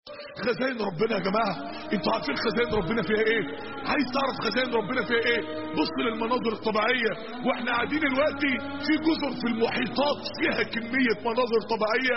خزائن ربنا يا جماعه، انتوا عارفين خزائن ربنا فيها ايه؟ عايز تعرف خزائن ربنا فيها ايه؟ بص للمناظر الطبيعيه واحنا قاعدين دلوقتي في جزر في المحيطات فيها كميه مناظر طبيعيه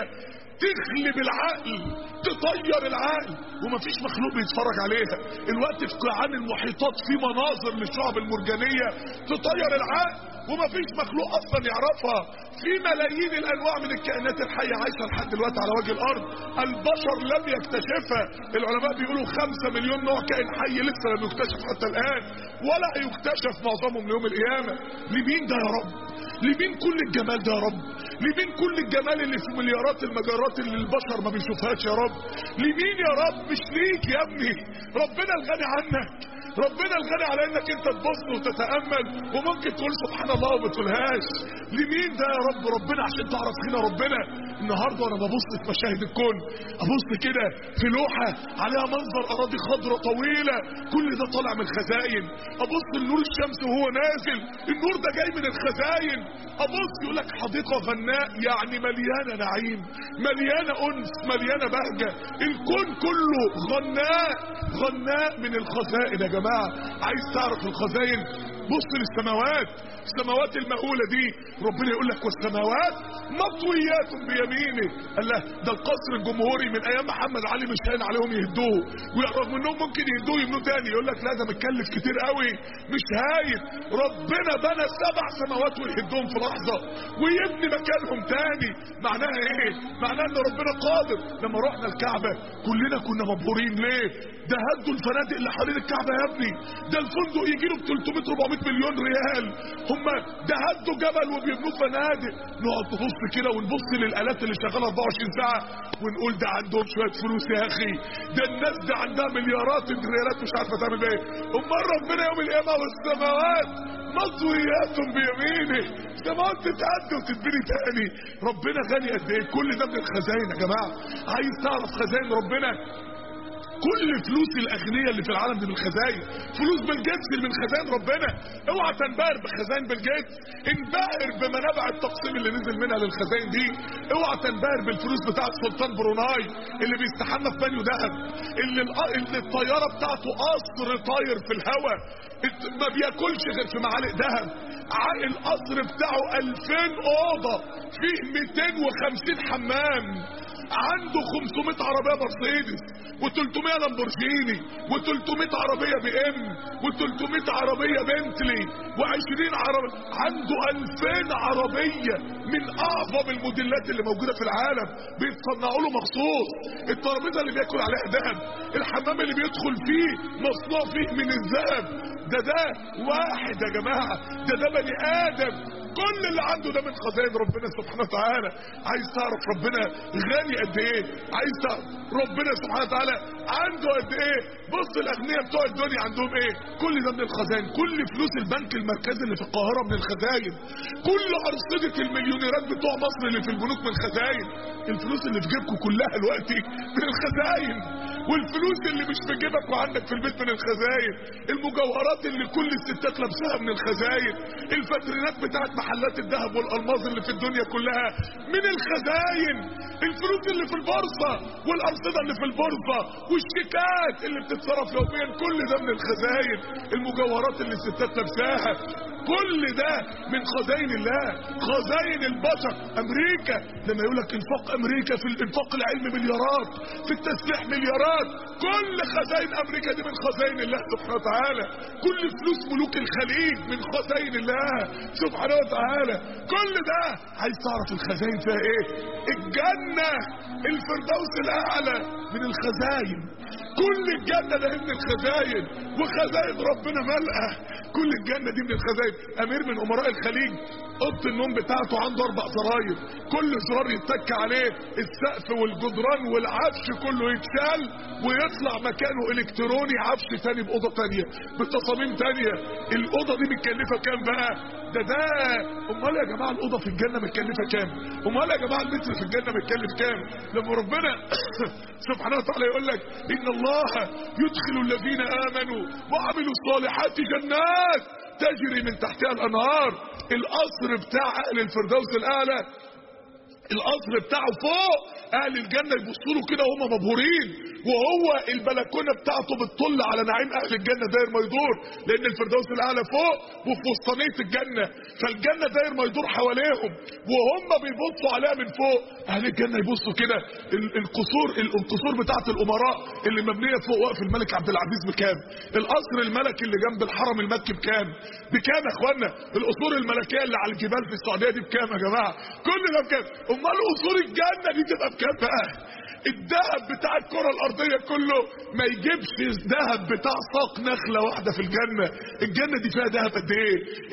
تغلب العقل، تطير العقل، ومفيش مخلوق بيتفرج عليها. الوقت في قيعان المحيطات في مناظر للشعب المرجانيه تطير العقل ومفيش مخلوق اصلا يعرفها. في ملايين الانواع من الكائنات الحيه عايشه لحد دلوقتي على وجه الارض، البشر لم يكتشفها. العلماء بيقولوا 5 مليون نوع كائن حي لسه لم يكتشف حتى الان، ولا يكتشف معظمهم ليوم القيامه. لمين ده يا رب؟ لمين كل الجمال ده يا رب؟ لمين كل الجمال اللي في مليارات المجرات اللي البشر ما بيشوفهاش يا رب؟ لمين يا رب؟ مش ليك يا ابني، ربنا الغني عنك، ربنا الغني على انك انت تبص وتتامل وممكن تقول سبحان الله وما تقولهاش. لمين ده يا رب؟ ربنا عشان تعرف هنا ربنا. النهارده وانا ببص في مشاهد الكون ابص كده في لوحه عليها منظر اراضي خضراء طويله، كل ده طالع من خزائن. ابص لنور الشمس وهو نازل، النور ده جاي من الخزائن. ابص يقول لك حديقه غناء، يعني مليانه نعيم، مليانه انس، مليانه بهجه. الكون كله غناء، غناء من الخزائن يا جماعه. عايز تعرف الخزائن؟ بص للسماوات، السماوات المهولة دي ربنا يقول لك والسماوات مطويات بيمينه. قال له ده القصر الجمهوري من ايام محمد علي مش هين عليهم يهدوه، ويعرف منهم ممكن يهدوه يبنوه تاني. يقول لك لا ده متكلف كتير قوي مش هاين. ربنا بنى 7 سماوات ويهدهم في لحظة ويبني مكانهم تاني. معناها ايه؟ معناها ان ربنا قادر. لما رحنا الكعبة كلنا كنا مبهورين. ليه؟ ده هدوا الفنادق اللي حوالين الكعبة يا ابني، ده الفندق يجي له ب 300 400 مليون ريال. هم ده هدوا جبل وبيبنوا فنادق. نقعد نبص كده ونبص للآلات اللي شغاله 24 ساعه ونقول ده عندهم شويه فلوس يا اخي، ده الناس دي عندها مليارات الريالات مش عارفه تعمل ايه. امال ربنا يوم القيامه والسماوات مطويات بيمينه، السماوات تتهد وتتبني تاني. ربنا غني قد ايه؟ كل ده من الخزائن يا جماعه. عايز تعرف خزائن ربنا؟ كل فلوس الاغنياء اللي في العالم دي من الخزائن. فلوس بيل جيتس اللي من خزائن ربنا. اوعى تنبهر بخزائن بيل جيتس، انبهر بمنابع التقسيم اللي نزل منها للخزائن دي. اوعى تنبهر بالفلوس بتاعت سلطان بروناي اللي بيستحمى في بانيو دهب، اللي الطياره بتاعته قصر طاير في الهواء ما بياكلش غير في معالق دهب. القصر بتاعه 2000 اوضه فيه 250 حمام، عنده 500 عربيه مرسيدس و300 لامبورجيني و300 عربيه بي ام و300 عربيه بنتلي و20 عربيه، عنده 2000 عربيه من اعظم الموديلات اللي موجوده في العالم بيتصنعوا له مخصوص. الترابيزه اللي بياكل عليها ذهب، الحمام اللي بيدخل فيه مصنوع فيه من الذهب. ده واحد يا جماعه، ده بني ادم. كل اللي عنده ده من خزائن ربنا سبحانه وتعالى. عايز تعرف ربنا غني قد ايه؟ عايز تعرف ربنا سبحانه وتعالى عنده قد ايه؟ بص الاغنياء بتوع الدنيا عندهم ايه؟ كل ده من الخزائن. كل فلوس البنك المركزي اللي في القاهره من الخزائن. كل ارصده المليونيرات بتوع مصر اللي في البنوك من الخزائن. الفلوس اللي في جيبكم كلها دلوقتي من الخزائن، والفلوس اللي مش في جيبك وعندك في البيت من الخزائن. المجوهرات اللي كل الستات لابساها من الخزائن. الفاترينات بتاعت محلات الذهب والالماظ اللي في الدنيا كلها من الخزائن. الفلوس اللي في البورصه والارصده اللي في البورصه والشيكات اللي بتتصرف يوميا كل ده من الخزائن. المجوهرات اللي الستات لابساها كل ده من خزائن الله، خزائن البشر. امريكا لما يقول لك انفاق امريكا في الانفاق العلمي مليارات، في التسليح مليارات، كل خزائن امريكا دي من خزائن الله سبحانه وتعالى. كل فلوس ملوك الخليج من خزائن الله سبحانه وتعالى. كل ده عايز تعرف الخزائن فيها ايه؟ الجنه الفردوس الاعلى من الخزائن. كل الجنه ده من الخزائن، وخزائن ربنا ملأه. كل الجنه دي من الخزائن. امير من امراء الخليج اوضه النوم بتاعته عنده 4 زراير، كل زرار يتك عليه السقف والجدران والعفش كله يتشال ويطلع مكانه الكتروني عفش تاني باوضه تانيه بتصاميم تانيه. الاوضه دي متكلفه كام بقى؟ ده امال يا جماعه الاوضه في الجنه متكلفه كام؟ امال يا جماعه المتر في الجنه متكلف كام؟ لما ربنا سبحانه وتعالى يقول لك ان الله يدخل الذين امنوا وعملوا الصالحات جنات تجري من تحتها الانهار. القصر بتاع اهل الفردوس الاعلى القصر بتاعه فوق، اهل الجنه يبصوا له كده وهم مبهورين، وهو البلكونه بتاعته بتطل على نعيم اهل الجنه داير ما يدور، لان الفردوس الاعلى فوق وفي وسطانيه الجنه، فالجنه داير ما يدور حواليهم وهم بيبصوا عليها من فوق. اهل الجنه يبصوا كده القصور بتاعه الامراء اللي مبنيه فوق وقف الملك عبد العزيز بكام؟ القصر الملكي اللي جنب الحرم المكي بكام يا اخوانا؟ القصور الملكيه اللي على الجبال في السعوديه دي بكام يا جماعه؟ كل ده بكام؟ امال قصور الجنه دي تبقى بكام بقى؟ الذهب بتاع الكره الارضيه كله ما يجيبش الذهب بتاع ساق نخله واحده في الجنه. الجنه دي فيها ذهب قد ايه؟